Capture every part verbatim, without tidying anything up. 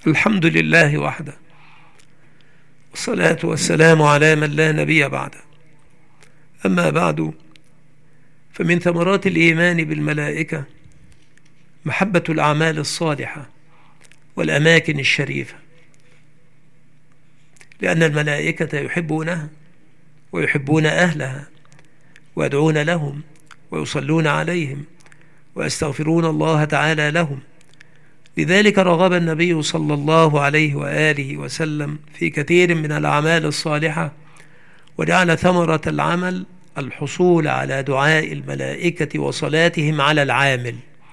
الحمد لله وحده، والصلاة والسلام على من لا نبي بعده. أما بعد، فمن ثمرات الإيمان بالملائكة محبة الأعمال الصالحة والأماكن الشريفة، لأن الملائكة يحبونها ويحبون أهلها ويدعون لهم ويصلون عليهم ويستغفرون الله تعالى لهم. لذلك رغب النبي صلى الله عليه وآله وسلم في كثير من الأعمال الصالحة، وجعل ثمرة العمل الحصول على دعاء الملائكة وصلاتهم على العامل،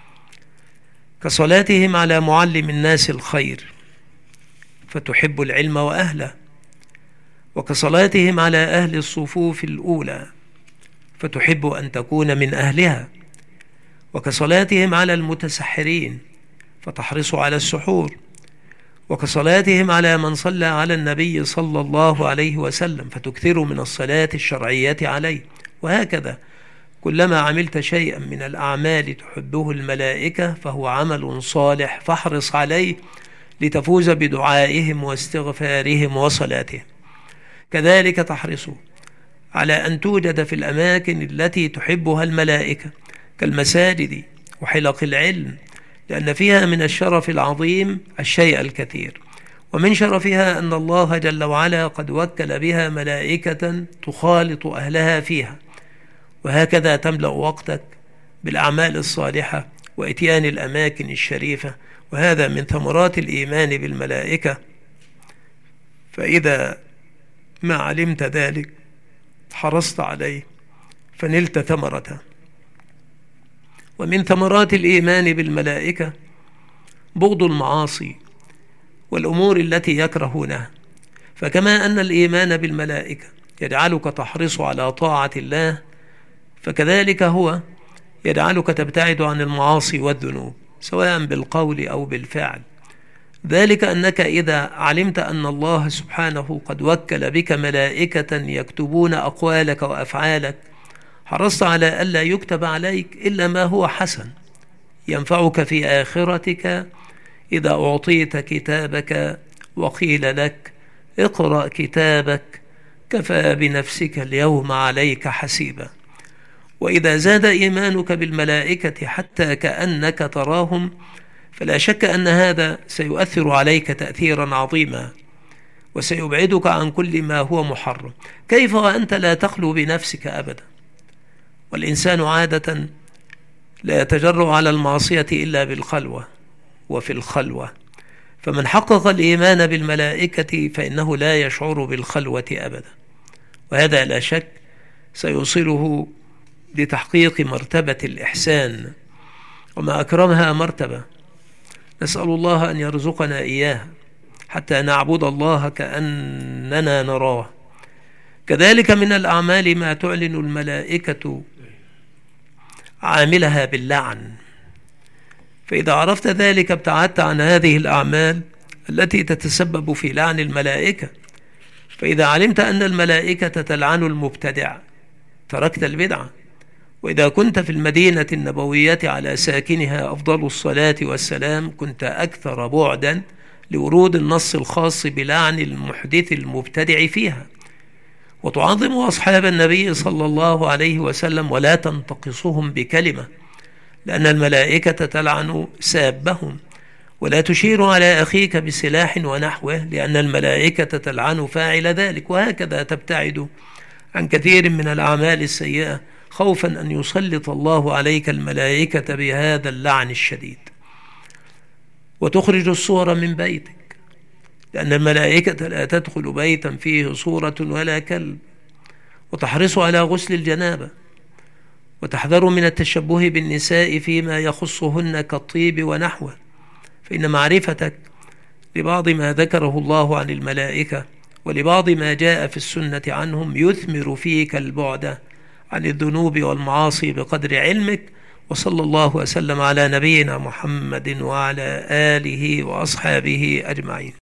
كصلاتهم على معلم الناس الخير فتحب العلم وأهله، وكصلاتهم على أهل الصفوف الأولى فتحب أن تكون من أهلها، وكصلاتهم على المتسحرين فتحرص على السحور، وكصلاتهم على من صلى على النبي صلى الله عليه وسلم فتكثر من الصلاة الشرعية عليه. وهكذا كلما عملت شيئا من الأعمال تحبه الملائكة فهو عمل صالح، فاحرص عليه لتفوز بدعائهم واستغفارهم وصلاتهم. كذلك تحرص على أن توجد في الأماكن التي تحبها الملائكة كالمساجد وحلق العلم، لأن فيها من الشرف العظيم الشيء الكثير، ومن شرفها أن الله جل وعلا قد وكل بها ملائكة تخالط أهلها فيها. وهكذا تملأ وقتك بالأعمال الصالحة وإتيان الأماكن الشريفة، وهذا من ثمرات الإيمان بالملائكة. فإذا ما علمت ذلك حرصت عليه فنلت ثمرته. ومن ثمرات الإيمان بالملائكة بغض المعاصي والأمور التي يكرهونها، فكما أن الإيمان بالملائكة يجعلك تحرص على طاعة الله، فكذلك هو يجعلك تبتعد عن المعاصي والذنوب سواء بالقول أو بالفعل. ذلك أنك إذا علمت أن الله سبحانه قد وكل بك ملائكة يكتبون أقوالك وأفعالك، حرصت على ألا يكتب عليك إلا ما هو حسن ينفعك في آخرتك. إذا أعطيت كتابك وقيل لك اقرأ كتابك كفى بنفسك اليوم عليك حسيبا. وإذا زاد إيمانك بالملائكة حتى كأنك تراهم، فلا شك أن هذا سيؤثر عليك تأثيرا عظيما وسيبعدك عن كل ما هو محرم. كيف وأنت لا تخلو بنفسك أبدا؟ والإنسان عادة لا يتجرأ على المعصية إلا بالخلوة وفي الخلوة، فمن حقق الإيمان بالملائكة فإنه لا يشعر بالخلوة أبدا، وهذا لا شك سيوصله لتحقيق مرتبة الإحسان، وما أكرمها مرتبة نسأل الله أن يرزقنا إياها حتى نعبد الله كأننا نراه. كذلك من الأعمال ما تعلن الملائكة عاملها باللعن، فإذا عرفت ذلك ابتعدت عن هذه الأعمال التي تتسبب في لعن الملائكة. فإذا علمت أن الملائكة تلعن المبتدع تركت البدعة. وإذا كنت في المدينة النبوية على ساكنها أفضل الصلاة والسلام كنت أكثر بعدا لورود النص الخاص بلعن المحدث المبتدع فيها، وتعظم أصحاب النبي صلى الله عليه وسلم ولا تنتقصهم بكلمة، لأن الملائكة تلعن سابهم، ولا تشير على أخيك بسلاح ونحوه، لأن الملائكة تلعن فاعل ذلك. وهكذا تبتعد عن كثير من الأعمال السيئة خوفا أن يسلط الله عليك الملائكة بهذا اللعن الشديد. وتخرج الصور من بيتك، لأن الملائكة لا تدخل بيتا فيه صورة ولا كلب. وتحرص على غسل الجنابة، وتحذر من التشبه بالنساء فيما يخصهن كالطيب ونحوه، فإن معرفتك لبعض ما ذكره الله عن الملائكة ولبعض ما جاء في السنة عنهم يثمر فيك البعد عن الذنوب والمعاصي بقدر علمك. وصلى الله وسلم على نبينا محمد وعلى آله وأصحابه أجمعين.